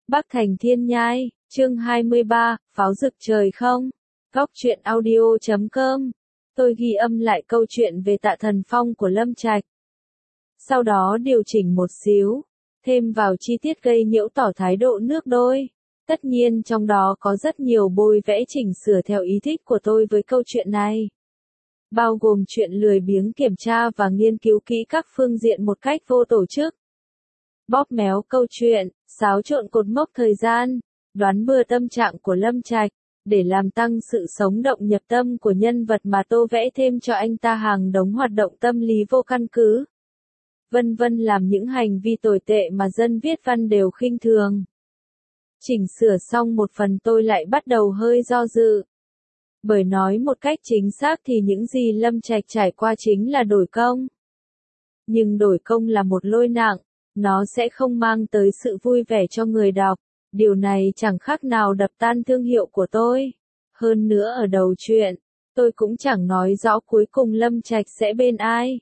Bắc Thành Thiên Nhai, chương 23, Pháo rực trời không? Góc truyện audio.com. Tôi ghi âm lại câu chuyện về Tạ Thần Phong của Lâm Trạch. Sau đó điều chỉnh một xíu, thêm vào chi tiết gây nhiễu tỏ thái độ nước đôi. Tất nhiên trong đó có rất nhiều bôi vẽ chỉnh sửa theo ý thích của tôi với câu chuyện này. Bao gồm chuyện lười biếng kiểm tra và nghiên cứu kỹ các phương diện một cách vô tổ chức. Bóp méo câu chuyện, xáo trộn cột mốc thời gian, đoán bừa tâm trạng của Lâm Trạch, để làm tăng sự sống động nhập tâm của nhân vật mà tô vẽ thêm cho anh ta hàng đống hoạt động tâm lý vô căn cứ. Vân vân, làm những hành vi tồi tệ mà dân viết văn đều khinh thường. Chỉnh sửa xong một phần tôi lại bắt đầu hơi do dự. Bởi nói một cách chính xác thì những gì Lâm Trạch trải qua chính là đổi công. Nhưng đổi công là một lôi nặng, nó sẽ không mang tới sự vui vẻ cho người đọc. Điều này chẳng khác nào đập tan thương hiệu của tôi. Hơn nữa ở đầu chuyện, tôi cũng chẳng nói rõ cuối cùng Lâm Trạch sẽ bên ai.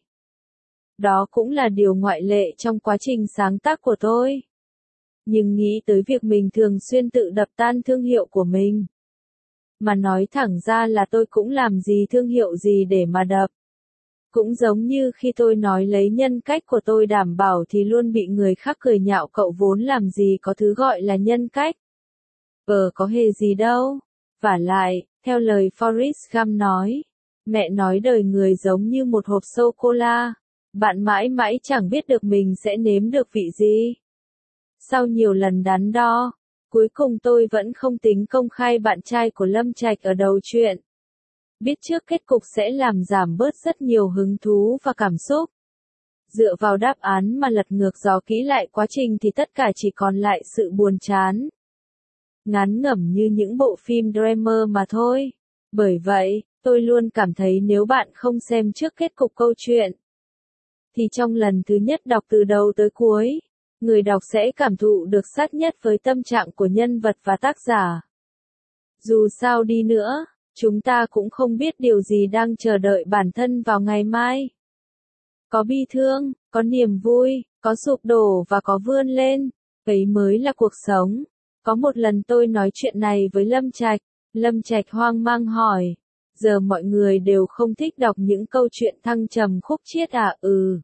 Đó cũng là điều ngoại lệ trong quá trình sáng tác của tôi. Nhưng nghĩ tới việc mình thường xuyên tự đập tan thương hiệu của mình. Mà nói thẳng ra là tôi cũng làm gì thương hiệu gì để mà đập. Cũng giống như khi tôi nói lấy nhân cách của tôi đảm bảo thì luôn bị người khác cười nhạo, cậu vốn làm gì có thứ gọi là nhân cách. Có hề gì đâu. Vả lại, theo lời Forrest Gump nói, mẹ nói đời người giống như một hộp sô-cô-la, bạn mãi mãi chẳng biết được mình sẽ nếm được vị gì. Sau nhiều lần đắn đo, cuối cùng tôi vẫn không tính công khai bạn trai của Lâm Trạch ở đầu chuyện. Biết trước kết cục sẽ làm giảm bớt rất nhiều hứng thú và cảm xúc. Dựa vào đáp án mà lật ngược dò kỹ lại quá trình thì tất cả chỉ còn lại sự buồn chán. Ngán ngẩm như những bộ phim drama mà thôi. Bởi vậy, tôi luôn cảm thấy nếu bạn không xem trước kết cục câu chuyện, thì trong lần thứ nhất đọc từ đầu tới cuối, người đọc sẽ cảm thụ được sát nhất với tâm trạng của nhân vật và tác giả. Dù sao đi nữa, chúng ta cũng không biết điều gì đang chờ đợi bản thân vào ngày mai. Có bi thương, có niềm vui, có sụp đổ và có vươn lên. Ấy mới là cuộc sống. Có một lần tôi nói chuyện này với Lâm Trạch. Lâm Trạch hoang mang hỏi. Giờ mọi người đều không thích đọc những câu chuyện thăng trầm khúc chiết à?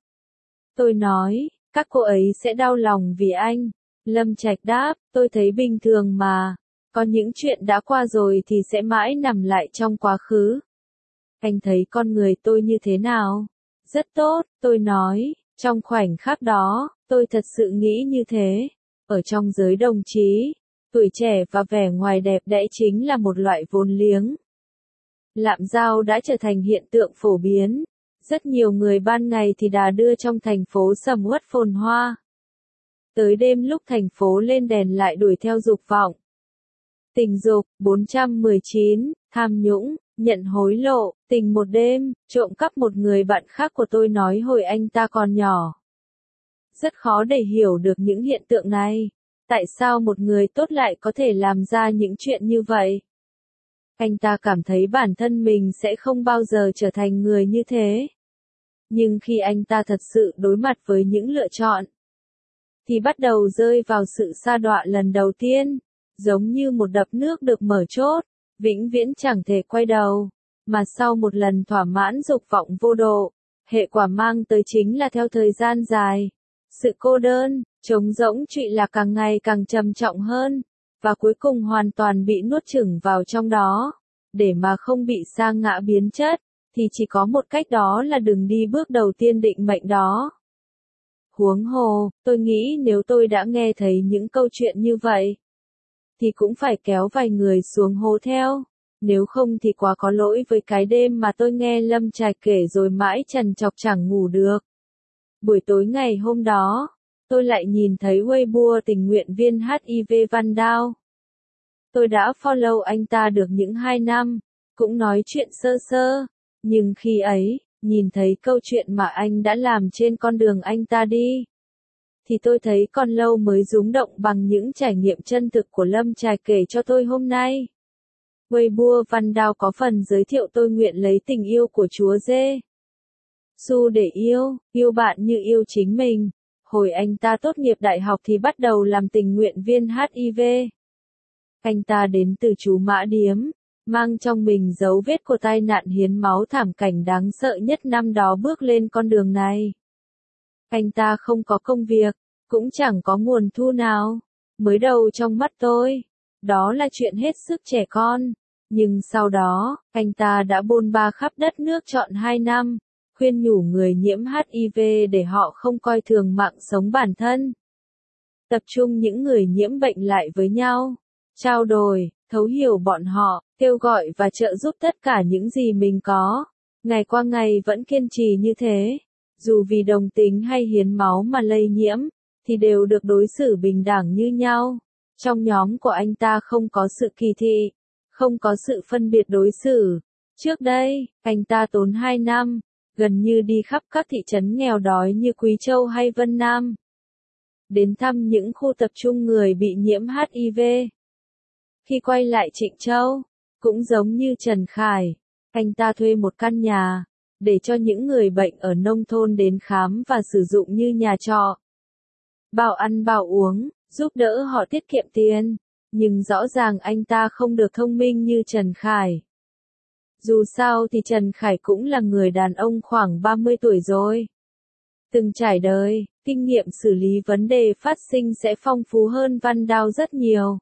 Tôi nói, các cô ấy sẽ đau lòng vì anh. Lâm Trạch đáp, tôi thấy bình thường mà. Có những chuyện đã qua rồi thì sẽ mãi nằm lại trong quá khứ. Anh thấy con người tôi như thế nào? Rất tốt, tôi nói, trong khoảnh khắc đó, tôi thật sự nghĩ như thế. Ở trong giới đồng chí, tuổi trẻ và vẻ ngoài đẹp đẽ chính là một loại vốn liếng. Lạm giao đã trở thành hiện tượng phổ biến. Rất nhiều người ban ngày thì đà đưa trong thành phố sầm uất phồn hoa. Tới đêm lúc thành phố lên đèn lại đuổi theo dục vọng. Tình dục, 419, tham nhũng, nhận hối lộ, tình một đêm, trộm cắp một người bạn khác của tôi nói hồi anh ta còn nhỏ. Rất khó để hiểu được những hiện tượng này. Tại sao một người tốt lại có thể làm ra những chuyện như vậy? Anh ta cảm thấy bản thân mình sẽ không bao giờ trở thành người như thế. Nhưng khi anh ta thật sự đối mặt với những lựa chọn, thì bắt đầu rơi vào sự sa đọa lần đầu tiên. Giống như một đập nước được mở chốt, vĩnh viễn chẳng thể quay đầu, mà sau một lần thỏa mãn dục vọng vô độ, hệ quả mang tới chính là theo thời gian dài, sự cô đơn, trống rỗng trụy lạc càng ngày càng trầm trọng hơn, và cuối cùng hoàn toàn bị nuốt chửng vào trong đó. Để mà không bị sa ngã biến chất, thì chỉ có một cách, đó là đừng đi bước đầu tiên định mệnh đó. Huống hồ, tôi nghĩ nếu tôi đã nghe thấy những câu chuyện như vậy, thì cũng phải kéo vài người xuống hố theo. Nếu không thì quá có lỗi với cái đêm mà tôi nghe Lâm Trạch kể rồi mãi trằn trọc chẳng ngủ được. Buổi tối ngày hôm đó, tôi lại nhìn thấy Weibo tình nguyện viên HIV Văn Đao. Tôi đã follow anh ta được những 2 năm, cũng nói chuyện sơ sơ. Nhưng khi ấy, nhìn thấy câu chuyện mà anh đã làm trên con đường anh ta đi, thì tôi thấy còn lâu mới rung động bằng những trải nghiệm chân thực của Lâm Trạch kể cho tôi hôm nay. Weibo Văn Đao có phần giới thiệu tôi nguyện lấy tình yêu của Chúa Giê-xu để yêu bạn như yêu chính mình. Hồi anh ta tốt nghiệp đại học thì bắt đầu làm tình nguyện viên HIV. Anh ta đến từ Chú Mã Điếm, mang trong mình dấu vết của tai nạn hiến máu thảm cảnh đáng sợ nhất năm đó bước lên con đường này. Anh ta không có công việc, cũng chẳng có nguồn thu nào. Mới đầu trong mắt tôi, đó là chuyện hết sức trẻ con. Nhưng sau đó, anh ta đã bôn ba khắp đất nước trọn 2 năm, khuyên nhủ người nhiễm HIV để họ không coi thường mạng sống bản thân. Tập trung những người nhiễm bệnh lại với nhau, trao đổi, thấu hiểu bọn họ, kêu gọi và trợ giúp tất cả những gì mình có. Ngày qua ngày vẫn kiên trì như thế. Dù vì đồng tính hay hiến máu mà lây nhiễm, thì đều được đối xử bình đẳng như nhau. Trong nhóm của anh ta không có sự kỳ thị, không có sự phân biệt đối xử. Trước đây, anh ta tốn 2 năm, gần như đi khắp các thị trấn nghèo đói như Quý Châu hay Vân Nam, đến thăm những khu tập trung người bị nhiễm HIV. Khi quay lại Trịnh Châu, cũng giống như Trần Khải, anh ta thuê một căn nhà, để cho những người bệnh ở nông thôn đến khám và sử dụng như nhà trọ. Bao ăn bao uống, giúp đỡ họ tiết kiệm tiền, nhưng rõ ràng anh ta không được thông minh như Trần Khải. Dù sao thì Trần Khải cũng là người đàn ông khoảng 30 tuổi rồi. Từng trải đời, kinh nghiệm xử lý vấn đề phát sinh sẽ phong phú hơn Văn Đao rất nhiều.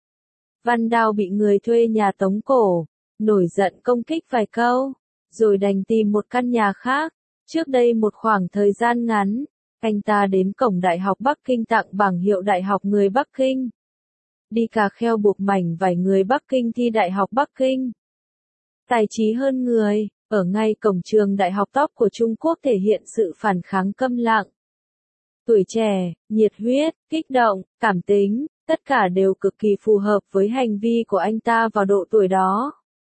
Văn Đao bị người thuê nhà tống cổ, nổi giận công kích vài câu, rồi đành tìm một căn nhà khác. Trước đây một khoảng thời gian ngắn, anh ta đến cổng Đại học Bắc Kinh tặng bảng hiệu Đại học người Bắc Kinh. Đi cà kheo buộc mảnh vải người Bắc Kinh thi Đại học Bắc Kinh. Tài trí hơn người, ở ngay cổng trường đại học top của Trung Quốc thể hiện sự phản kháng câm lặng. Tuổi trẻ, nhiệt huyết, kích động, cảm tính, tất cả đều cực kỳ phù hợp với hành vi của anh ta vào độ tuổi đó.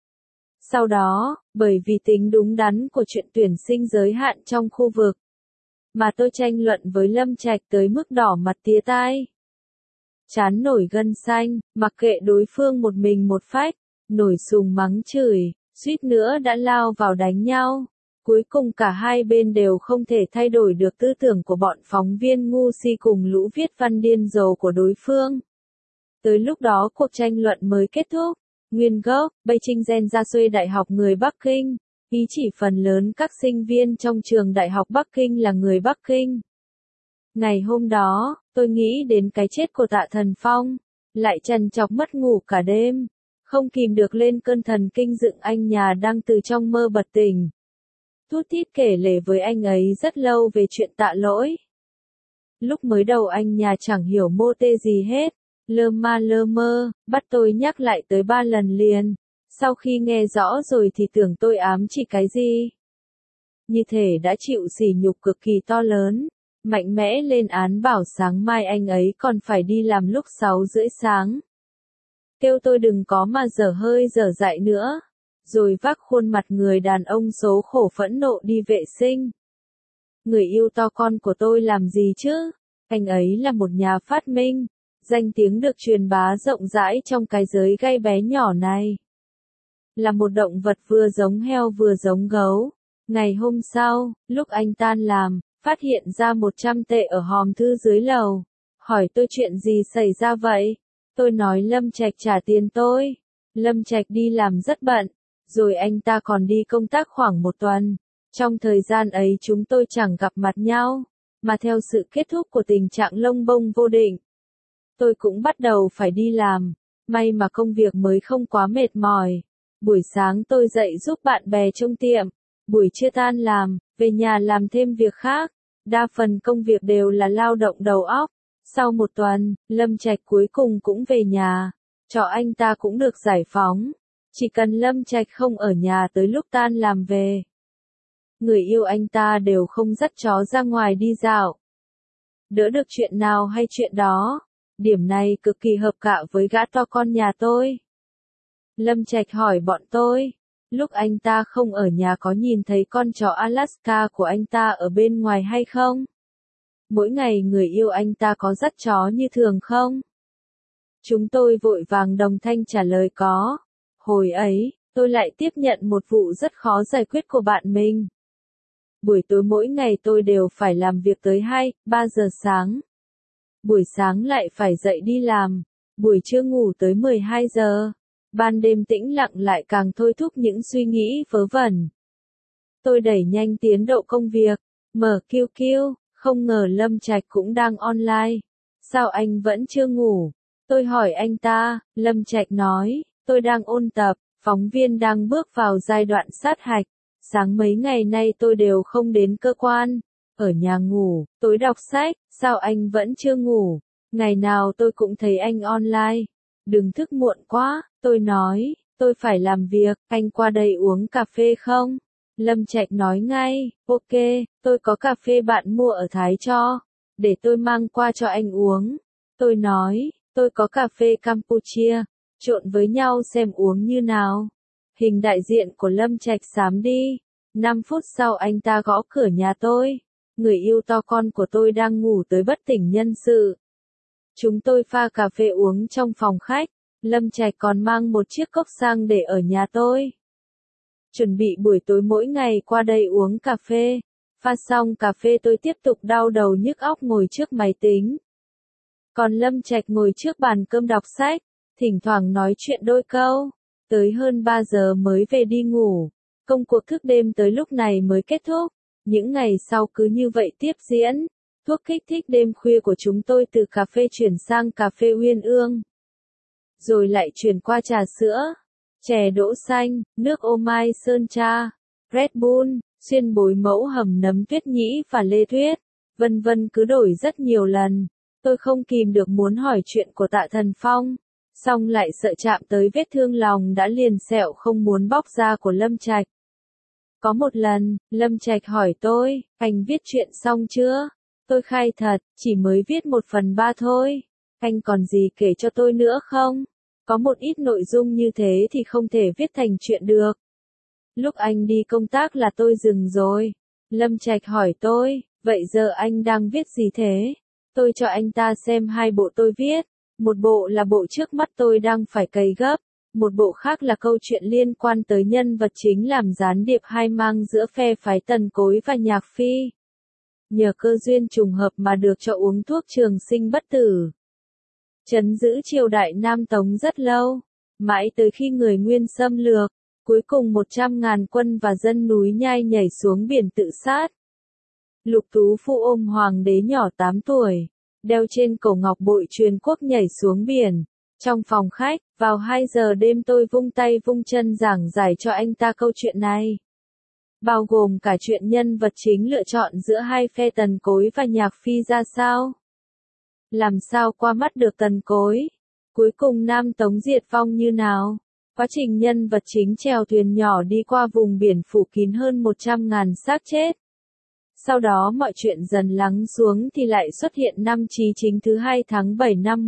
Sau đó, bởi vì tính đúng đắn của chuyện tuyển sinh giới hạn trong khu vực, mà tôi tranh luận với Lâm Trạch tới mức đỏ mặt tía tai. Chán nổi gân xanh, mặc kệ đối phương một mình một phách, nổi sùng mắng chửi, suýt nữa đã lao vào đánh nhau. Cuối cùng cả hai bên đều không thể thay đổi được tư tưởng của bọn phóng viên ngu si cùng lũ viết văn điên rồ của đối phương. Tới lúc đó cuộc tranh luận mới kết thúc. Nguyên gốc, Beijing Gen ra xuê Đại học người Bắc Kinh. Ý chỉ phần lớn các sinh viên trong trường Đại học Bắc Kinh là người Bắc Kinh. Ngày hôm đó, tôi nghĩ đến cái chết của Tạ Thần Phong, lại trằn trọc mất ngủ cả đêm, không kìm được lên cơn thần kinh dựng anh nhà đang từ trong mơ bật tỉnh. Thút thít kể lể với anh ấy rất lâu về chuyện Tạ Lỗi. Lúc mới đầu anh nhà chẳng hiểu mô tê gì hết, lơ ma lơ mơ, bắt tôi nhắc lại tới 3 lần liền. Sau khi nghe rõ rồi thì tưởng tôi ám chỉ cái gì. Như thể đã chịu sỉ nhục cực kỳ to lớn, mạnh mẽ lên án bảo sáng mai anh ấy còn phải đi làm lúc 6:30 sáng. Kêu tôi đừng có mà dở hơi dở dại nữa. Rồi vác khuôn mặt người đàn ông số khổ phẫn nộ đi vệ sinh. Người yêu to con của tôi làm gì chứ? Anh ấy là một nhà phát minh, danh tiếng được truyền bá rộng rãi trong cái giới gai bé nhỏ này. Là một động vật vừa giống heo vừa giống gấu. Ngày hôm sau, lúc anh tan làm, phát hiện ra 100 tệ ở hòm thư dưới lầu. Hỏi tôi chuyện gì xảy ra vậy? Tôi nói Lâm Trạch trả tiền tôi. Lâm Trạch đi làm rất bận, rồi anh ta còn đi công tác khoảng 1 tuần. Trong thời gian ấy chúng tôi chẳng gặp mặt nhau, mà theo sự kết thúc của tình trạng lông bông vô định, tôi cũng bắt đầu phải đi làm. May mà công việc mới không quá mệt mỏi. Buổi sáng tôi dậy giúp bạn bè trong tiệm, buổi trưa tan làm, về nhà làm thêm việc khác. Đa phần công việc đều là lao động đầu óc. Sau 1 tuần, Lâm Trạch cuối cùng cũng về nhà. Trọ anh ta cũng được giải phóng. Chỉ cần Lâm Trạch không ở nhà tới lúc tan làm về. Người yêu anh ta đều không dắt chó ra ngoài đi dạo. Đỡ được chuyện nào hay chuyện đó. Điểm này cực kỳ hợp cạ với gã to con nhà tôi. Lâm Trạch hỏi bọn tôi, lúc anh ta không ở nhà có nhìn thấy con chó Alaska của anh ta ở bên ngoài hay không? Mỗi ngày người yêu anh ta có dắt chó như thường không? Chúng tôi vội vàng đồng thanh trả lời có. Hồi ấy, tôi lại tiếp nhận một vụ rất khó giải quyết của bạn mình. Buổi tối mỗi ngày tôi đều phải làm việc tới 2, 3 giờ sáng. Buổi sáng lại phải dậy đi làm, buổi trưa ngủ tới 12 giờ. Ban đêm tĩnh lặng lại càng thôi thúc những suy nghĩ vớ vẩn. Tôi đẩy nhanh tiến độ công việc, mở QQ, không ngờ Lâm Trạch cũng đang online. Sao anh vẫn chưa ngủ? Tôi hỏi anh ta, Lâm Trạch nói, tôi đang ôn tập, phóng viên đang bước vào giai đoạn sát hạch. Sáng mấy ngày nay tôi đều không đến cơ quan, ở nhà ngủ, tối đọc sách, sao anh vẫn chưa ngủ? Ngày nào tôi cũng thấy anh online. Đừng thức muộn quá, tôi nói, tôi phải làm việc, anh qua đây uống cà phê không? Lâm Trạch nói ngay, ok, tôi có cà phê bạn mua ở Thái cho, để tôi mang qua cho anh uống. Tôi nói, tôi có cà phê Campuchia, trộn với nhau xem uống như nào. Hình đại diện của Lâm Trạch xám đi. 5 phút sau anh ta gõ cửa nhà tôi. Người yêu to con của tôi đang ngủ tới bất tỉnh nhân sự. Chúng tôi pha cà phê uống trong phòng khách. Lâm Trạch còn mang một chiếc cốc sang để ở nhà tôi. Chuẩn bị buổi tối mỗi ngày qua đây uống cà phê. Pha xong cà phê tôi tiếp tục đau đầu nhức óc ngồi trước máy tính. Còn Lâm Trạch ngồi trước bàn cơm đọc sách, thỉnh thoảng nói chuyện đôi câu. Tới hơn 3 giờ mới về đi ngủ. Công cuộc thức đêm tới lúc này mới kết thúc. Những ngày sau cứ như vậy tiếp diễn. Thuốc kích thích đêm khuya của chúng tôi từ cà phê chuyển sang cà phê Uyên Ương. Rồi lại chuyển qua trà sữa, chè đỗ xanh, nước ô mai sơn tra, Red Bull, xuyên bối mẫu hầm nấm tuyết nhĩ và lê tuyết. Vân vân cứ đổi rất nhiều lần. Tôi không kìm được muốn hỏi chuyện của Tạ Thần Phong. Xong lại sợ chạm tới vết thương lòng đã liền sẹo không muốn bóc ra của Lâm Trạch. Có một lần, Lâm Trạch hỏi tôi, anh viết chuyện xong chưa? Tôi khai thật, chỉ mới viết 1/3 thôi. Anh còn gì kể cho tôi nữa không? Có một ít nội dung như thế thì không thể viết thành chuyện được. Lúc anh đi công tác là tôi dừng rồi. Lâm Trạch hỏi tôi, vậy giờ anh đang viết gì thế? Tôi cho anh ta xem 2 bộ tôi viết. Một bộ là bộ trước mắt tôi đang phải cày gấp. Một bộ khác là câu chuyện liên quan tới nhân vật chính làm gián điệp hai mang giữa phe phái Tần Cối và Nhạc Phi. Nhờ cơ duyên trùng hợp mà được cho uống thuốc trường sinh bất tử. Trấn giữ triều đại Nam Tống rất lâu, mãi tới khi người Nguyên xâm lược, cuối cùng 100.000 quân và dân núi Nhai nhảy xuống biển tự sát. Lục Tú Phu ôm hoàng đế nhỏ 8 tuổi, đeo trên cổ ngọc bội truyền quốc nhảy xuống biển. Trong phòng khách, vào 2 giờ đêm tôi vung tay vung chân giảng giải cho anh ta câu chuyện này. Bao gồm cả chuyện nhân vật chính lựa chọn giữa hai phe Tần Cối và Nhạc Phi ra sao. Làm sao qua mắt được Tần Cối. Cuối cùng Nam Tống diệt vong như nào. Quá trình nhân vật chính chèo thuyền nhỏ đi qua vùng biển phủ kín hơn 100.000 xác chết. Sau đó mọi chuyện dần lắng xuống thì lại xuất hiện năm Chí Chính thứ 2 tháng 7 năm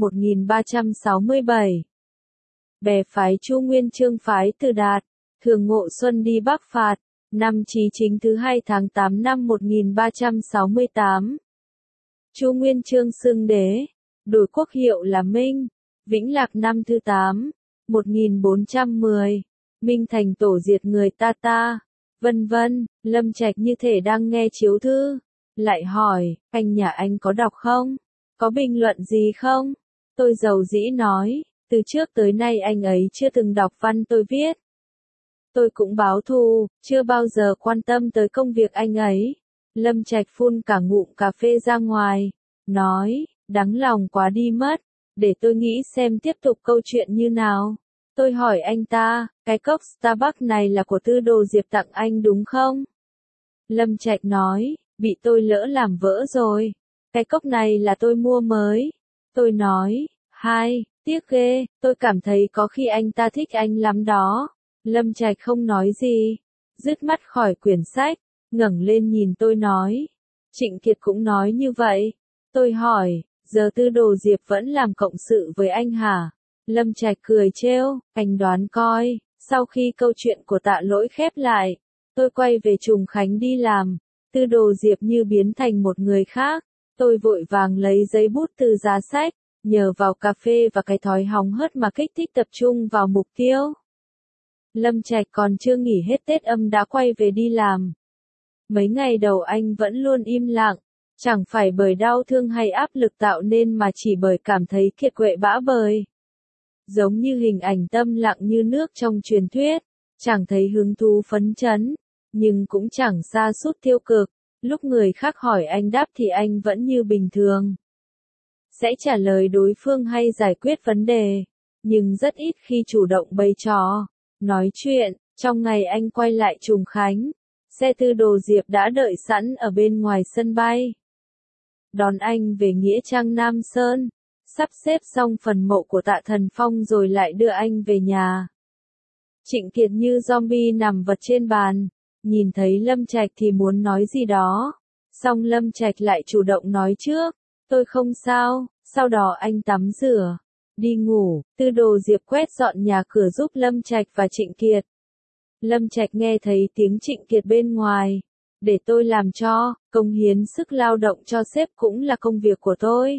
1367. Bè phái Chu Nguyên Chương phái Từ Đạt, Thường Ngộ Xuân đi Bắc phạt, năm Chí Chính thứ 2 tháng 8 năm 1368. Chu Nguyên Chương xưng đế, đổi quốc hiệu là Minh, Vĩnh Lạc năm thứ 8, 1410, Minh thành tổ diệt người Ta, vân vân. Lâm Trạch như thể đang nghe chiếu thư, lại hỏi, anh nhà anh có đọc không? Có bình luận gì không? Tôi dầu dĩ nói, từ trước tới nay anh ấy chưa từng đọc văn tôi viết. Tôi cũng báo thù, chưa bao giờ quan tâm tới công việc anh ấy. Lâm Trạch phun cả ngụm cà phê ra ngoài, nói, đắng lòng quá đi mất, để tôi nghĩ xem tiếp tục câu chuyện như nào. Tôi hỏi anh ta, cái cốc Starbucks này là của Tư Đồ Diệp tặng anh đúng không? Lâm Trạch nói, bị tôi lỡ làm vỡ rồi. Cái cốc này là tôi mua mới. Tôi nói, tiếc ghê, tôi cảm thấy có khi anh ta thích anh lắm đó. Lâm Trạch không nói gì, dứt mắt khỏi quyển sách, ngẩng lên nhìn tôi nói. Trịnh Kiệt cũng nói như vậy. Tôi hỏi, giờ Tư Đồ Diệp vẫn làm cộng sự với anh hả? Lâm Trạch cười trêu, anh đoán coi. Sau khi câu chuyện của Tạ Lỗi khép lại, tôi quay về Trùng Khánh đi làm. Tư Đồ Diệp như biến thành một người khác. Tôi vội vàng lấy giấy bút từ giá sách, nhờ vào cà phê và cái thói hóng hớt mà kích thích tập trung vào mục tiêu. Lâm Trạch còn chưa nghỉ hết Tết âm đã quay về đi làm. Mấy ngày đầu anh vẫn luôn im lặng, chẳng phải bởi đau thương hay áp lực tạo nên mà chỉ bởi cảm thấy kiệt quệ bã bời. Giống như hình ảnh tâm lặng như nước trong truyền thuyết, chẳng thấy hứng thú phấn chấn, nhưng cũng chẳng sa sút tiêu cực, lúc người khác hỏi anh đáp thì anh vẫn như bình thường. Sẽ trả lời đối phương hay giải quyết vấn đề, nhưng rất ít khi chủ động bày trò, nói chuyện. Trong ngày anh quay lại Trùng Khánh, xe Tư Đồ Diệp đã đợi sẵn ở bên ngoài sân bay. Đón anh về Nghĩa Trang Nam Sơn, sắp xếp xong phần mộ của Tạ Thần Phong rồi lại đưa anh về nhà. Trịnh Kiệt như zombie nằm vật trên bàn, nhìn thấy Lâm Trạch thì muốn nói gì đó, song Lâm Trạch lại chủ động nói trước, tôi không sao. Sau đó anh tắm rửa, đi ngủ. Tư Đồ Diệp quét dọn nhà cửa giúp Lâm Trạch và Trịnh Kiệt. Lâm Trạch nghe thấy tiếng Trịnh Kiệt bên ngoài. Để tôi làm cho, cống hiến sức lao động cho sếp cũng là công việc của tôi.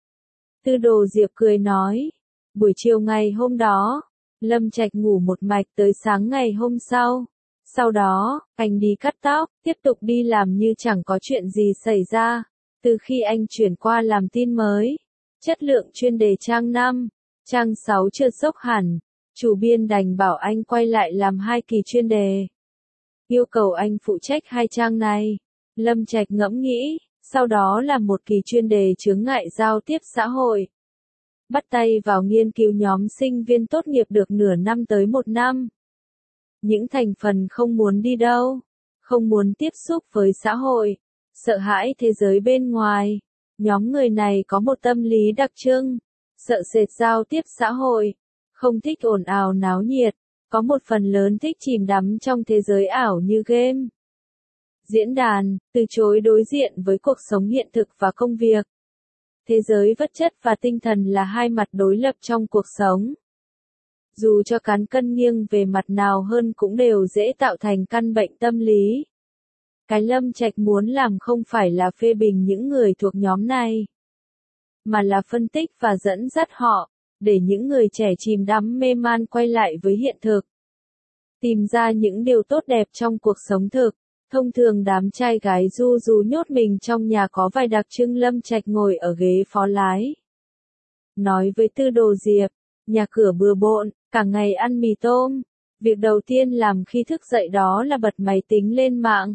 Tư Đồ Diệp cười nói. Buổi chiều ngày hôm đó, Lâm Trạch ngủ một mạch tới sáng ngày hôm sau. Sau đó, anh đi cắt tóc, tiếp tục đi làm như chẳng có chuyện gì xảy ra. Từ khi anh chuyển qua làm tin mới, chất lượng chuyên đề trang 5, trang 6 trượt dốc hẳn, chủ biên đành bảo anh quay lại làm 2 kỳ chuyên đề. Yêu cầu anh phụ trách 2 trang này. Lâm Trạch ngẫm nghĩ, sau đó là 1 kỳ chuyên đề chướng ngại giao tiếp xã hội. Bắt tay vào nghiên cứu nhóm sinh viên tốt nghiệp được nửa năm tới 1 năm. Những thành phần không muốn đi đâu, không muốn tiếp xúc với xã hội, sợ hãi thế giới bên ngoài. Nhóm người này có một tâm lý đặc trưng, sợ sệt giao tiếp xã hội, không thích ồn ào náo nhiệt, có một phần lớn thích chìm đắm trong thế giới ảo như game. Diễn đàn, từ chối đối diện với cuộc sống hiện thực và công việc. Thế giới vật chất và tinh thần là 2 mặt đối lập trong cuộc sống. Dù cho cán cân nghiêng về mặt nào hơn cũng đều dễ tạo thành căn bệnh tâm lý. Cái Lâm Trạch muốn làm không phải là phê bình những người thuộc nhóm này, mà là phân tích và dẫn dắt họ, để những người trẻ chìm đắm mê man quay lại với hiện thực. Tìm ra những điều tốt đẹp trong cuộc sống thực. Thông thường đám trai gái du rú nhốt mình trong nhà có vài đặc trưng. Lâm Trạch ngồi ở ghế phó lái, nói với Tư Đồ Diệp, nhà cửa bừa bộn, cả ngày ăn mì tôm. Việc đầu tiên làm khi thức dậy đó là bật máy tính lên mạng.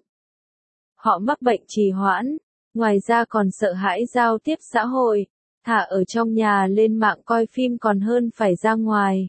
Họ mắc bệnh trì hoãn, ngoài ra còn sợ hãi giao tiếp xã hội, thà ở trong nhà lên mạng coi phim còn hơn phải ra ngoài.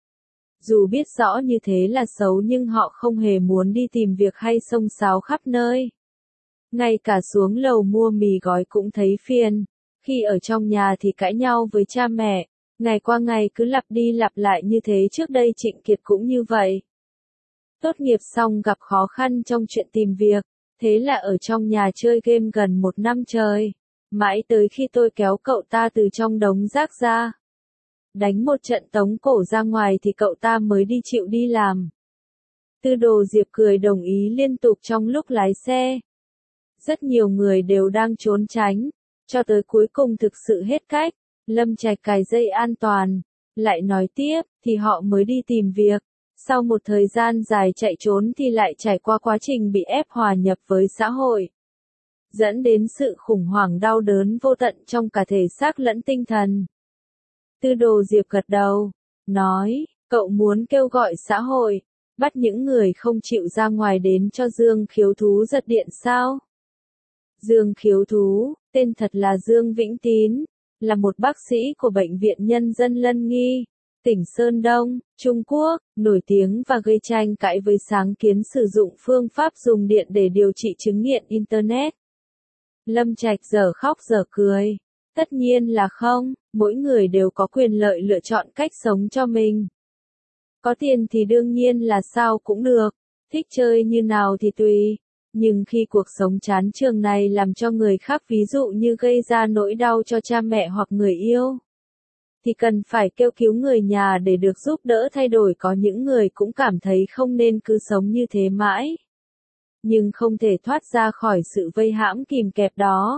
Dù biết rõ như thế là xấu nhưng họ không hề muốn đi tìm việc hay xông xáo khắp nơi. Ngay cả xuống lầu mua mì gói cũng thấy phiền. Khi ở trong nhà thì cãi nhau với cha mẹ, ngày qua ngày cứ lặp đi lặp lại như thế. Trước đây Trịnh Kiệt cũng như vậy. Tốt nghiệp xong gặp khó khăn trong chuyện tìm việc, thế là ở trong nhà chơi game gần 1 năm trời. Mãi tới khi tôi kéo cậu ta từ trong đống rác ra, đánh một trận tống cổ ra ngoài thì cậu ta mới đi chịu đi làm. Tư Đồ Diệp cười đồng ý liên tục trong lúc lái xe. Rất nhiều người đều đang trốn tránh, cho tới cuối cùng thực sự hết cách. Lâm Trạch cài dây an toàn, lại nói tiếp, thì họ mới đi tìm việc. Sau một thời gian dài chạy trốn thì lại trải qua quá trình bị ép hòa nhập với xã hội, dẫn đến sự khủng hoảng đau đớn vô tận trong cả thể xác lẫn tinh thần. Tư Đồ Diệp gật đầu, nói, cậu muốn kêu gọi xã hội, bắt những người không chịu ra ngoài đến cho Dương Khiếu Thú giật điện sao? Dương Khiếu Thú, tên thật là Dương Vĩnh Tín, là một bác sĩ của Bệnh viện Nhân dân Lân Nghi, tỉnh Sơn Đông, Trung Quốc, nổi tiếng và gây tranh cãi với sáng kiến sử dụng phương pháp dùng điện để điều trị chứng nghiện Internet. Lâm Trạch dở khóc dở cười. Tất nhiên là không, mỗi người đều có quyền lợi lựa chọn cách sống cho mình. Có tiền thì đương nhiên là sao cũng được, thích chơi như nào thì tùy. Nhưng khi cuộc sống chán chường này làm cho người khác ví dụ như gây ra nỗi đau cho cha mẹ hoặc người yêu, thì cần phải kêu cứu người nhà để được giúp đỡ thay đổi. Có những người cũng cảm thấy không nên cứ sống như thế mãi, nhưng không thể thoát ra khỏi sự vây hãm kìm kẹp đó.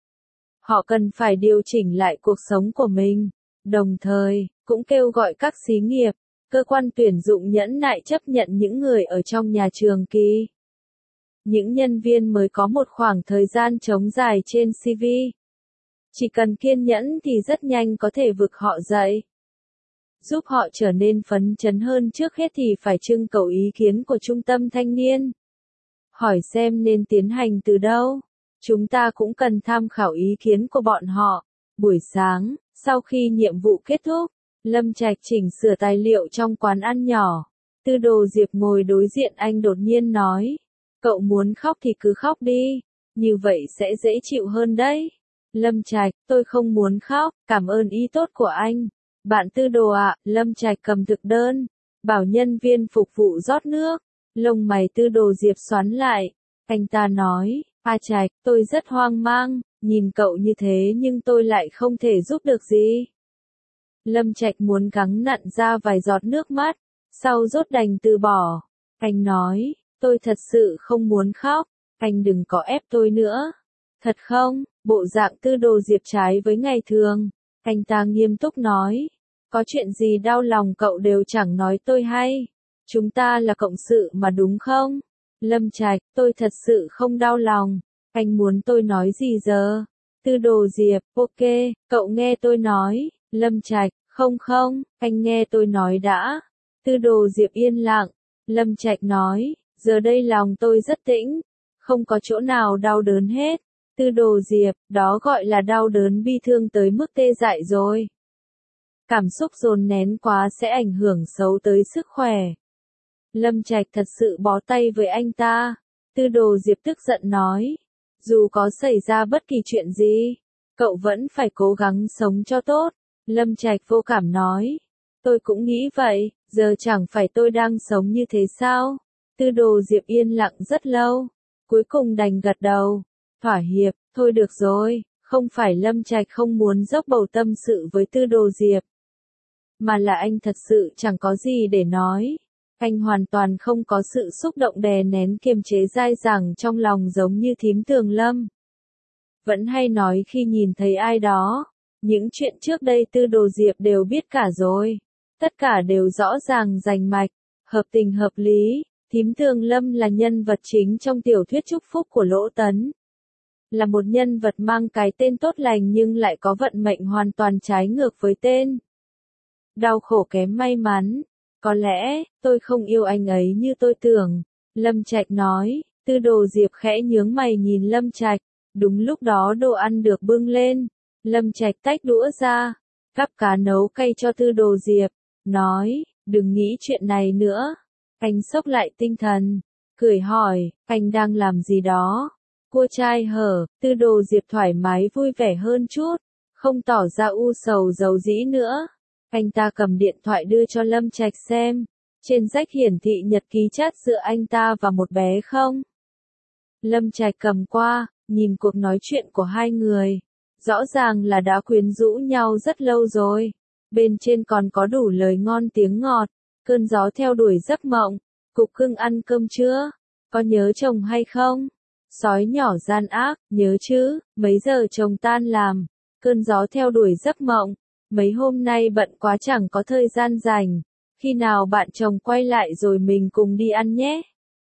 Họ cần phải điều chỉnh lại cuộc sống của mình, đồng thời, cũng kêu gọi các xí nghiệp, cơ quan tuyển dụng nhẫn nại chấp nhận những người ở trong nhà trường kỳ. những nhân viên mới có một khoảng thời gian trống dài trên CV. Chỉ cần kiên nhẫn thì rất nhanh có thể vực họ dậy. Giúp họ trở nên phấn chấn hơn, trước hết thì phải trưng cầu ý kiến của trung tâm thanh niên. Hỏi xem nên tiến hành từ đâu. Chúng ta cũng cần tham khảo ý kiến của bọn họ. Buổi sáng, sau khi nhiệm vụ kết thúc, Lâm Trạch chỉnh sửa tài liệu trong quán ăn nhỏ. Tư Đồ Diệp ngồi đối diện anh đột nhiên nói. Cậu muốn khóc thì cứ khóc đi. Như vậy sẽ dễ chịu hơn đấy. Lâm Trạch, tôi không muốn khóc, cảm ơn ý tốt của anh. Bạn Tư Đồ ạ, Lâm Trạch cầm thực đơn. Bảo nhân viên phục vụ rót nước. Lông mày Tư Đồ Diệp xoắn lại. Anh ta nói, A Trạch, tôi rất hoang mang, nhìn cậu như thế nhưng tôi lại không thể giúp được gì. Lâm Trạch muốn gắng nặn ra vài giọt nước mắt, sau rốt đành từ bỏ. Anh nói, tôi thật sự không muốn khóc, anh đừng có ép tôi nữa. Thật không? Bộ dạng Tư Đồ Diệp trái với ngày thường. Anh ta nghiêm túc nói, có chuyện gì đau lòng cậu đều chẳng nói tôi hay. Chúng ta là cộng sự mà đúng không? Lâm Trạch, tôi thật sự không đau lòng. Anh muốn tôi nói gì giờ? Tư Đồ Diệp, ok, cậu nghe tôi nói. Lâm Trạch, không, anh nghe tôi nói đã. Tư Đồ Diệp yên lặng. Lâm Trạch nói, giờ đây lòng tôi rất tĩnh, không có chỗ nào đau đớn hết. Tư Đồ Diệp, đó gọi là đau đớn bi thương tới mức tê dại rồi. Cảm xúc dồn nén quá sẽ ảnh hưởng xấu tới sức khỏe. Lâm Trạch thật sự bó tay với anh ta. Tư Đồ Diệp tức giận nói, dù có xảy ra bất kỳ chuyện gì, cậu vẫn phải cố gắng sống cho tốt. Lâm Trạch vô cảm nói, tôi cũng nghĩ vậy, giờ chẳng phải tôi đang sống như thế sao? Tư Đồ Diệp yên lặng rất lâu, cuối cùng đành gật đầu, thỏa hiệp, thôi được rồi, không phải Lâm Trạch không muốn dốc bầu tâm sự với Tư Đồ Diệp, mà là anh thật sự chẳng có gì để nói. Anh hoàn toàn không có sự xúc động đè nén kiềm chế dai dẳng trong lòng giống như thím Tường Lâm. Vẫn hay nói khi nhìn thấy ai đó, những chuyện trước đây Tư Đồ Diệp đều biết cả rồi. Tất cả đều rõ ràng rành mạch, hợp tình hợp lý. Thím Tường Lâm là nhân vật chính trong tiểu thuyết Chúc Phúc của Lỗ Tấn. Là một nhân vật mang cái tên tốt lành nhưng lại có vận mệnh hoàn toàn trái ngược với tên. Đau khổ kém may mắn. Có lẽ, tôi không yêu anh ấy như tôi tưởng. Lâm Trạch nói. Tư Đồ Diệp khẽ nhướng mày nhìn Lâm Trạch. Đúng lúc đó đồ ăn được bưng lên. Lâm Trạch tách đũa ra, gắp cá nấu cay cho Tư Đồ Diệp, nói, đừng nghĩ chuyện này nữa. Anh xốc lại tinh thần, cười hỏi, anh đang làm gì đó? Cua chai hở, Tư Đồ Diệp thoải mái vui vẻ hơn chút, không tỏ ra u sầu dầu dĩ nữa. Anh ta cầm điện thoại đưa cho Lâm Trạch xem, trên rách hiển thị nhật ký chat giữa anh ta và một bé không. Lâm Trạch cầm qua, nhìn cuộc nói chuyện của hai người. Rõ ràng là đã quyến rũ nhau rất lâu rồi. Bên trên còn có đủ lời ngon tiếng ngọt. Cơn gió theo đuổi giấc mộng. Cục cưng ăn cơm chưa? Có nhớ chồng hay không? Sói nhỏ gian ác, nhớ chứ, mấy giờ chồng tan làm. Cơn gió theo đuổi giấc mộng. Mấy hôm nay bận quá chẳng có thời gian rảnh. Khi nào bạn chồng quay lại rồi mình cùng đi ăn nhé.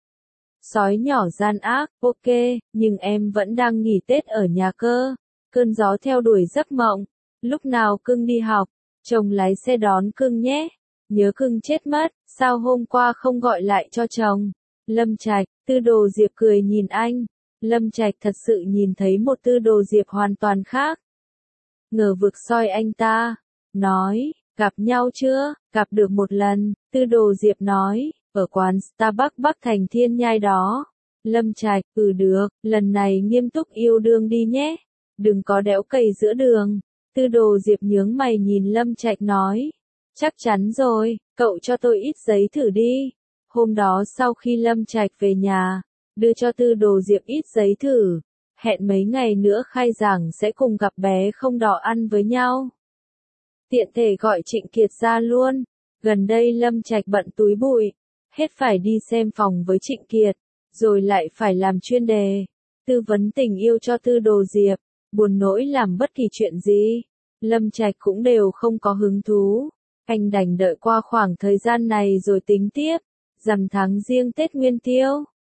Sói nhỏ gian ác, ok, nhưng em vẫn đang nghỉ Tết ở nhà cơ. Cơn gió theo đuổi giấc mộng. Lúc nào cưng đi học, chồng lái xe đón cưng nhé. Nhớ cưng chết mất, sao hôm qua không gọi lại cho chồng? Lâm Trạch, Tư Đồ Diệp cười nhìn anh. Lâm Trạch thật sự nhìn thấy một Tư Đồ Diệp hoàn toàn khác. Ngờ vực soi anh ta. Nói, gặp nhau chưa? Gặp được một lần. Tư Đồ Diệp nói, ở quán Starbucks Bắc Thành Thiên Nhai đó. Lâm Trạch, được, lần này nghiêm túc yêu đương đi nhé. Đừng có đẽo cày giữa đường. Tư Đồ Diệp nhướng mày nhìn Lâm Trạch nói. Chắc chắn rồi, cậu cho tôi ít giấy thử đi. Hôm đó sau khi Lâm Trạch về nhà, đưa cho Tư Đồ Diệp ít giấy thử. Hẹn mấy ngày nữa khai giảng sẽ cùng gặp bé không đỏ ăn với nhau. Tiện thể gọi Trịnh Kiệt ra luôn. Gần đây Lâm Trạch bận túi bụi. Hết phải đi xem phòng với Trịnh Kiệt, rồi lại phải làm chuyên đề. Tư vấn tình yêu cho Tư Đồ Diệp. Buồn nỗi làm bất kỳ chuyện gì, Lâm Trạch cũng đều không có hứng thú. Anh đành đợi qua khoảng thời gian này rồi tính tiếp. Rằm tháng Giêng Tết Nguyên Tiêu,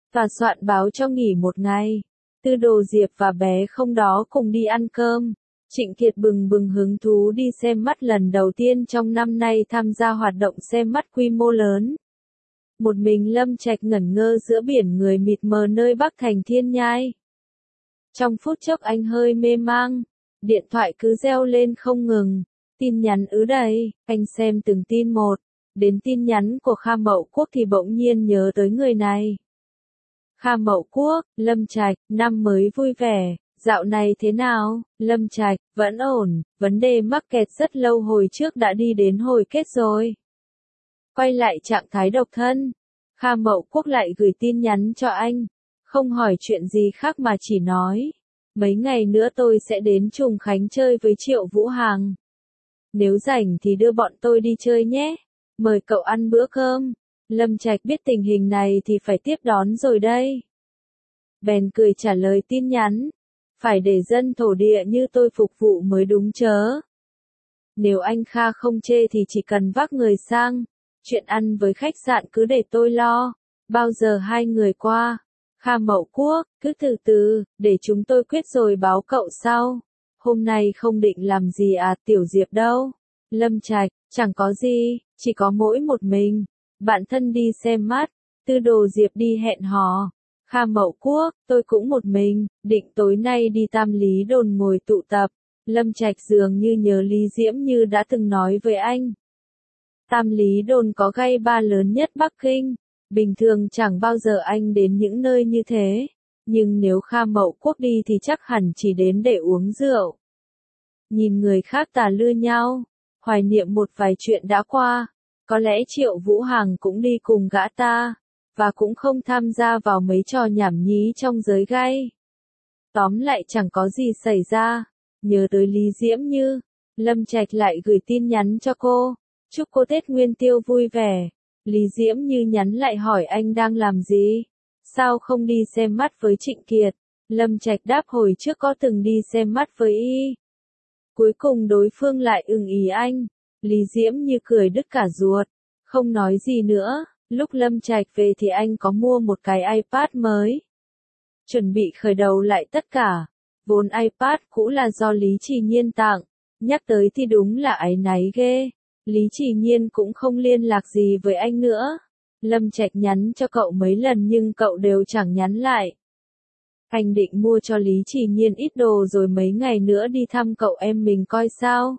Tòa soạn báo cho nghỉ một ngày. Tư Đồ Diệp và bé không đó cùng đi ăn cơm. Trịnh Kiệt bừng bừng hứng thú đi xem mắt lần đầu tiên trong năm nay tham gia hoạt động xem mắt quy mô lớn. Một mình Lâm Trạch ngẩn ngơ giữa biển người mịt mờ nơi Bắc thành Thiên Nhai. Trong phút chốc anh hơi mê mang, điện thoại cứ reo lên không ngừng, tin nhắn ứ đầy, anh xem từng tin một, đến tin nhắn của Kha Mậu Quốc thì bỗng nhiên nhớ tới người này. Kha Mậu Quốc, Lâm Trạch, năm mới vui vẻ, dạo này thế nào? Lâm Trạch, vẫn ổn, vấn đề mắc kẹt rất lâu hồi trước đã đi đến hồi kết rồi. Quay lại trạng thái độc thân, Kha Mậu Quốc lại gửi tin nhắn cho anh, không hỏi chuyện gì khác mà chỉ nói, mấy ngày nữa tôi sẽ đến Trùng Khánh chơi với Triệu Vũ Hằng. Nếu rảnh thì đưa bọn tôi đi chơi nhé, mời cậu ăn bữa cơm. Lâm Trạch biết tình hình này thì phải tiếp đón rồi đây. Bèn cười trả lời tin nhắn, phải để dân thổ địa như tôi phục vụ mới đúng chớ. Nếu anh Kha không chê thì chỉ cần vác người sang, chuyện ăn với khách sạn cứ để tôi lo, bao giờ hai người qua. Kha Mậu Quốc, cứ từ từ, để chúng tôi quyết rồi báo cậu sau. Hôm nay không định làm gì à, Tiểu Diệp đâu? Lâm Trạch, chẳng có gì, chỉ có mỗi một mình. Bạn thân đi xem mắt, Tư Đồ Diệp đi hẹn hò. Kha Mậu Quốc, tôi cũng một mình, định tối nay đi Tam Lý Đồn ngồi tụ tập. Lâm Trạch dường như nhớ Lý Diễm Như đã từng nói với anh. Tam Lý Đồn có gay bar lớn nhất Bắc Kinh. Bình thường chẳng bao giờ anh đến những nơi như thế. Nhưng nếu Kha Mậu Quốc đi thì chắc hẳn chỉ đến để uống rượu. Nhìn người khác tà lưa nhau, hoài niệm một vài chuyện đã qua. Có lẽ Triệu Vũ Hằng cũng đi cùng gã ta, và cũng không tham gia vào mấy trò nhảm nhí trong giới gay. Tóm lại chẳng có gì xảy ra. Nhớ tới Lý Diễm Như, Lâm Trạch lại gửi tin nhắn cho cô, chúc cô Tết Nguyên Tiêu vui vẻ. Lý Diễm Như nhắn lại hỏi anh đang làm gì? Sao không đi xem mắt với Trịnh Kiệt? Lâm Trạch đáp hồi trước có từng đi xem mắt với y. Cuối cùng đối phương lại ưng ý anh. Lý Diễm Như cười đứt cả ruột, không nói gì nữa. Lúc Lâm Trạch về thì anh có mua một cái iPad mới. Chuẩn bị khởi đầu lại tất cả. Vốn iPad cũ là do Lý Trì Nhiên tặng. Nhắc tới thì đúng là áy náy ghê. Lý Trì Nhiên cũng không liên lạc gì với anh nữa. Lâm Trạch nhắn cho cậu mấy lần nhưng cậu đều chẳng nhắn lại. Anh định mua cho Lý Trì Nhiên ít đồ rồi mấy ngày nữa đi thăm cậu em mình coi sao.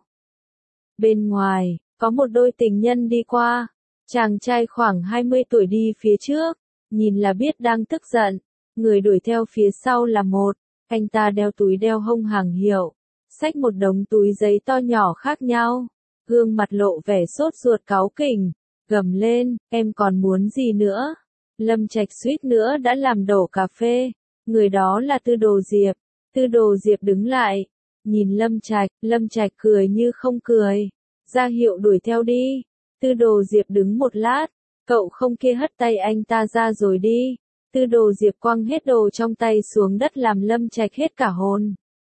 Bên ngoài, có một đôi tình nhân đi qua. Chàng trai khoảng 20 tuổi đi phía trước, nhìn là biết đang tức giận. Người đuổi theo phía sau là một, anh ta đeo túi đeo hông hàng hiệu, xách một đống túi giấy to nhỏ khác nhau. Gương mặt lộ vẻ sốt ruột cáu kỉnh, gầm lên, em còn muốn gì nữa? Lâm Trạch suýt nữa đã làm đổ cà phê. Người đó là Tư Đồ Diệp. Tư Đồ Diệp đứng lại, nhìn Lâm Trạch cười như không cười, ra hiệu đuổi theo đi. Tư Đồ Diệp đứng một lát, cậu không kia hất tay anh ta ra rồi đi. Tư Đồ Diệp quăng hết đồ trong tay xuống đất làm Lâm Trạch hết cả hồn.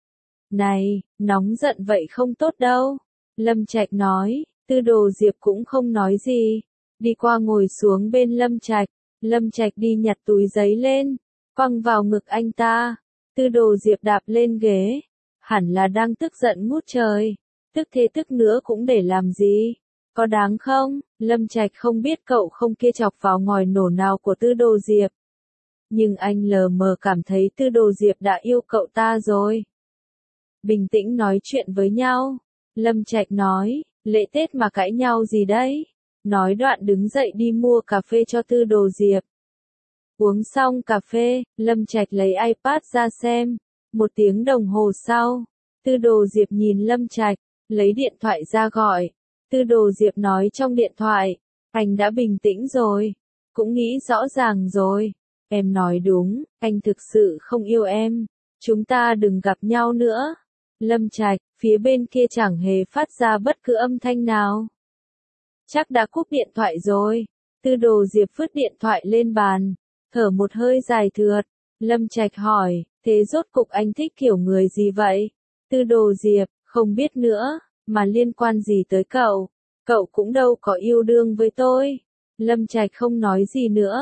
Này, nóng giận vậy không tốt đâu. Lâm Trạch nói, Tư Đồ Diệp cũng không nói gì. Đi qua ngồi xuống bên Lâm Trạch. Lâm Trạch đi nhặt túi giấy lên, quăng vào ngực anh ta. Tư Đồ Diệp đạp lên ghế. Hẳn là đang tức giận ngút trời. Tức thế tức nữa cũng để làm gì? Có đáng không? Lâm Trạch không biết cậu không kia chọc vào ngòi nổ nào của Tư Đồ Diệp. Nhưng anh lờ mờ cảm thấy Tư Đồ Diệp đã yêu cậu ta rồi. Bình tĩnh nói chuyện với nhau. Lâm Trạch nói, lễ Tết mà cãi nhau gì đấy? Nói đoạn đứng dậy đi mua cà phê cho Tư Đồ Diệp. Uống xong cà phê, Lâm Trạch lấy iPad ra xem. 1 tiếng đồng hồ sau, Tư Đồ Diệp nhìn Lâm Trạch, lấy điện thoại ra gọi. Tư Đồ Diệp nói trong điện thoại, anh đã bình tĩnh rồi, cũng nghĩ rõ ràng rồi. Em nói đúng, anh thực sự không yêu em. Chúng ta đừng gặp nhau nữa. Lâm Trạch, phía bên kia chẳng hề phát ra bất cứ âm thanh nào. Chắc đã cúp điện thoại rồi. Tư Đồ Diệp vứt điện thoại lên bàn, thở một hơi dài thượt. Lâm Trạch hỏi, thế rốt cục anh thích kiểu người gì vậy? Tư Đồ Diệp, không biết nữa, mà liên quan gì tới cậu? Cậu cũng đâu có yêu đương với tôi. Lâm Trạch không nói gì nữa.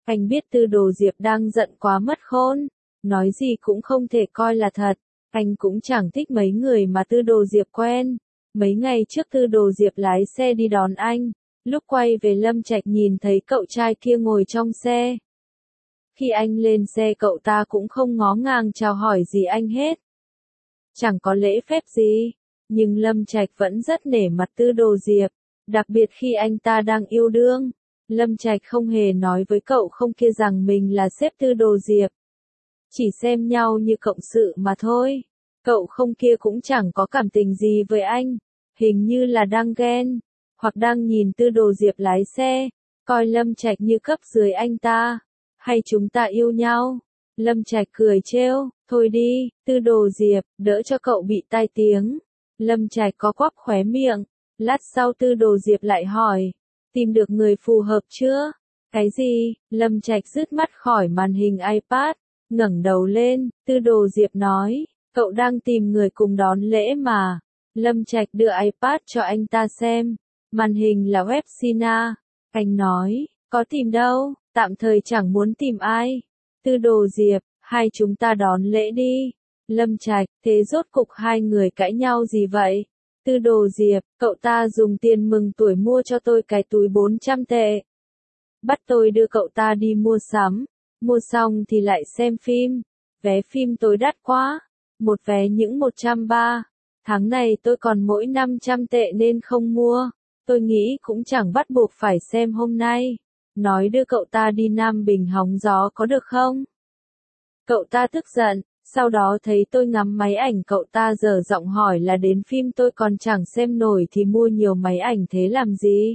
Anh biết Tư Đồ Diệp đang giận quá mất khôn, nói gì cũng không thể coi là thật. Anh cũng chẳng thích mấy người mà Tư Đồ Diệp quen. Mấy ngày trước Tư Đồ Diệp lái xe đi đón anh, lúc quay về Lâm Trạch nhìn thấy cậu trai kia ngồi trong xe. Khi anh lên xe cậu ta cũng không ngó ngàng chào hỏi gì anh hết. Chẳng có lễ phép gì, nhưng Lâm Trạch vẫn rất nể mặt Tư Đồ Diệp, đặc biệt khi anh ta đang yêu đương. Lâm Trạch không hề nói với cậu không kia rằng mình là sếp Tư Đồ Diệp. Chỉ xem nhau như cộng sự mà thôi. Cậu không kia cũng chẳng có cảm tình gì với anh, hình như là đang ghen, hoặc đang nhìn Tư Đồ Diệp lái xe, coi Lâm Trạch như cấp dưới anh ta, hay chúng ta yêu nhau. Lâm Trạch cười trêu, thôi đi, Tư Đồ Diệp, đỡ cho cậu bị tai tiếng. Lâm Trạch có quắp khóe miệng, lát sau Tư Đồ Diệp lại hỏi, tìm được người phù hợp chưa? Cái gì? Lâm Trạch dứt mắt khỏi màn hình iPad, ngẩng đầu lên, Tư Đồ Diệp nói, cậu đang tìm người cùng đón lễ mà. Lâm Trạch đưa iPad cho anh ta xem, màn hình là web Sina. Anh nói, có tìm đâu, tạm thời chẳng muốn tìm ai. Tư Đồ Diệp, hai chúng ta đón lễ đi. Lâm Trạch, thế rốt cục hai người cãi nhau gì vậy? Tư Đồ Diệp, cậu ta dùng tiền mừng tuổi mua cho tôi cái túi 400 tệ. Bắt tôi đưa cậu ta đi mua sắm. Mua xong thì lại xem phim. Vé phim tối đắt quá. Một vé những 130. Tháng này tôi còn mỗi 500 tệ nên không mua. Tôi nghĩ cũng chẳng bắt buộc phải xem hôm nay. Nói đưa cậu ta đi Nam Bình hóng gió có được không? Cậu ta tức giận, sau đó thấy tôi ngắm máy ảnh cậu ta dở giọng hỏi là đến phim tôi còn chẳng xem nổi thì mua nhiều máy ảnh thế làm gì?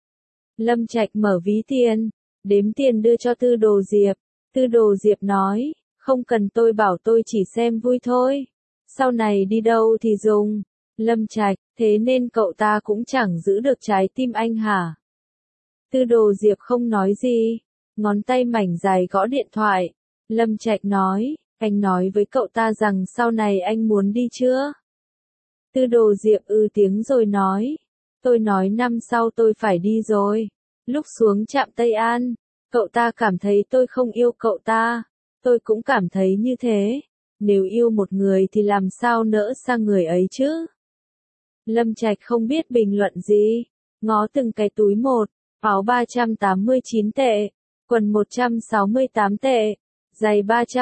Lâm Trạch mở ví tiền, đếm tiền đưa cho Tư Đồ Diệp. Tư Đồ Diệp nói, không cần, tôi bảo tôi chỉ xem vui thôi. Sau này đi đâu thì dùng. Lâm Trạch, thế nên cậu ta cũng chẳng giữ được trái tim anh hả? Tư Đồ Diệp không nói gì, ngón tay mảnh dài gõ điện thoại. Lâm Trạch nói, anh nói với cậu ta rằng sau này anh muốn đi chưa? Tư Đồ Diệp tiếng rồi nói, tôi nói năm sau tôi phải đi rồi. Lúc xuống trạm Tây An, cậu ta cảm thấy tôi không yêu cậu ta, tôi cũng cảm thấy như thế. Nếu yêu một người thì làm sao nỡ sang người ấy chứ? Lâm Trạch không biết bình luận gì, ngó từng cái túi một, áo 389 tệ, quần 168 tệ, giày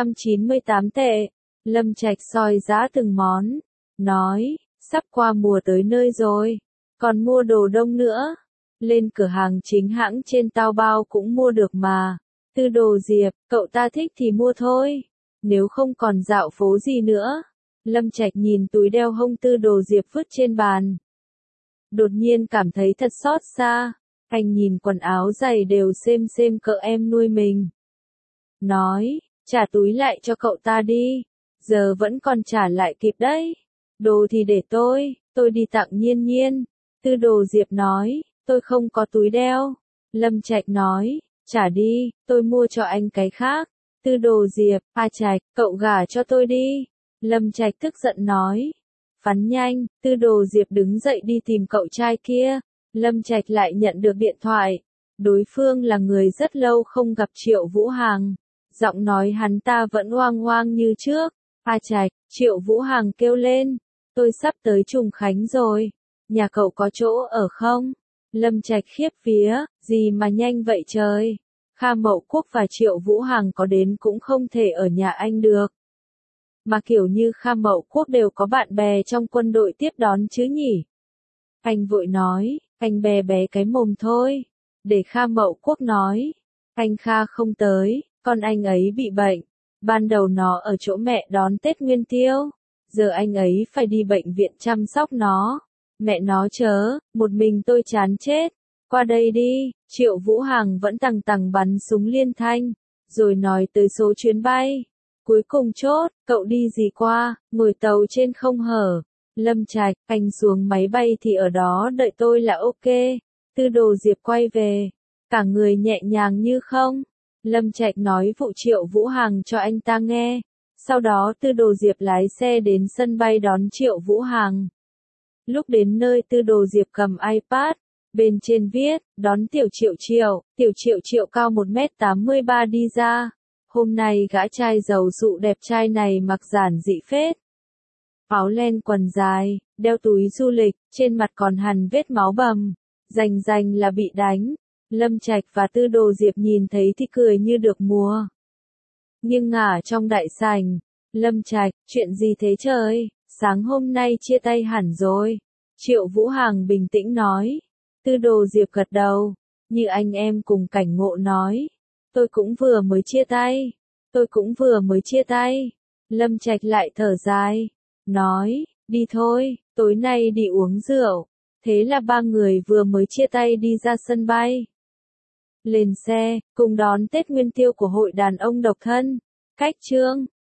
398 tệ. Lâm Trạch soi giá từng món, nói, sắp qua mùa tới nơi rồi, còn mua đồ đông nữa. Lên cửa hàng chính hãng trên Taobao cũng mua được mà. Tư Đồ Diệp, cậu ta thích thì mua thôi, nếu không còn dạo phố gì nữa. Lâm Trạch nhìn túi đeo hông Tư Đồ Diệp vứt trên bàn. Đột nhiên cảm thấy thật xót xa, anh nhìn quần áo giày đều xem cỡ em nuôi mình. Nói, trả túi lại cho cậu ta đi, giờ vẫn còn trả lại kịp đấy. Đồ thì để tôi đi tặng Nhiên Nhiên. Tư Đồ Diệp nói, tôi không có túi đeo. Lâm Trạch nói, trả đi, tôi mua cho anh cái khác. Tư Đồ Diệp, Trạch, cậu gả cho tôi đi. Lâm Trạch tức giận nói, phắn nhanh. Tư Đồ Diệp đứng dậy đi tìm cậu trai kia. Lâm Trạch lại nhận được điện thoại. Đối phương là người rất lâu không gặp Triệu Vũ Hằng. Giọng nói hắn ta vẫn oang oang như trước. Trạch, Triệu Vũ Hằng kêu lên, tôi sắp tới Trùng Khánh rồi. Nhà cậu có chỗ ở không? Lâm Trạch khiếp vía, gì mà nhanh vậy trời. Kha Mậu Quốc và Triệu Vũ Hằng có đến cũng không thể ở nhà anh được. Mà kiểu như Kha Mậu Quốc đều có bạn bè trong quân đội tiếp đón chứ nhỉ? Anh vội nói, anh bé bé cái mồm thôi. Để Kha Mậu Quốc nói. Anh Kha không tới, con anh ấy bị bệnh. Ban đầu nó ở chỗ mẹ đón Tết Nguyên Tiêu. Giờ anh ấy phải đi bệnh viện chăm sóc nó. Mẹ nó chớ, một mình tôi chán chết. Qua đây đi. Triệu Vũ Hằng vẫn tằng tằng bắn súng liên thanh, rồi nói tới số chuyến bay. Cuối cùng chốt, cậu đi gì qua, ngồi tàu trên không hở. Lâm Trạch, anh xuống máy bay thì ở đó đợi tôi là ok. Tư Đồ Diệp quay về, cả người nhẹ nhàng như không. Lâm Trạch nói vụ Triệu Vũ Hằng cho anh ta nghe. Sau đó Tư Đồ Diệp lái xe đến sân bay đón Triệu Vũ Hằng. Lúc đến nơi Tư Đồ Diệp cầm iPad, Bên trên viết, đón Tiểu Triệu Triệu cao 1m83 đi ra. Hôm nay gã trai giàu dụ đẹp trai này mặc giản dị phết. Áo len quần dài, đeo túi du lịch, trên mặt còn hằn vết máu bầm. Rành là bị đánh. Lâm Trạch và Tư Đồ Diệp nhìn thấy thì cười như được mùa. Nhưng ngả trong đại sảnh, Lâm Trạch, chuyện gì thế trời, sáng hôm nay chia tay hẳn rồi. Triệu Vũ Hằng bình tĩnh nói. Tư Đồ Diệp gật đầu, như anh em cùng cảnh ngộ nói. Tôi cũng vừa mới chia tay. Lâm Trạch lại thở dài, nói, đi thôi, tối nay đi uống rượu. Thế là ba người vừa mới chia tay đi ra sân bay. Lên xe, cùng đón Tết Nguyên Tiêu của hội đàn ông độc thân. Cách chương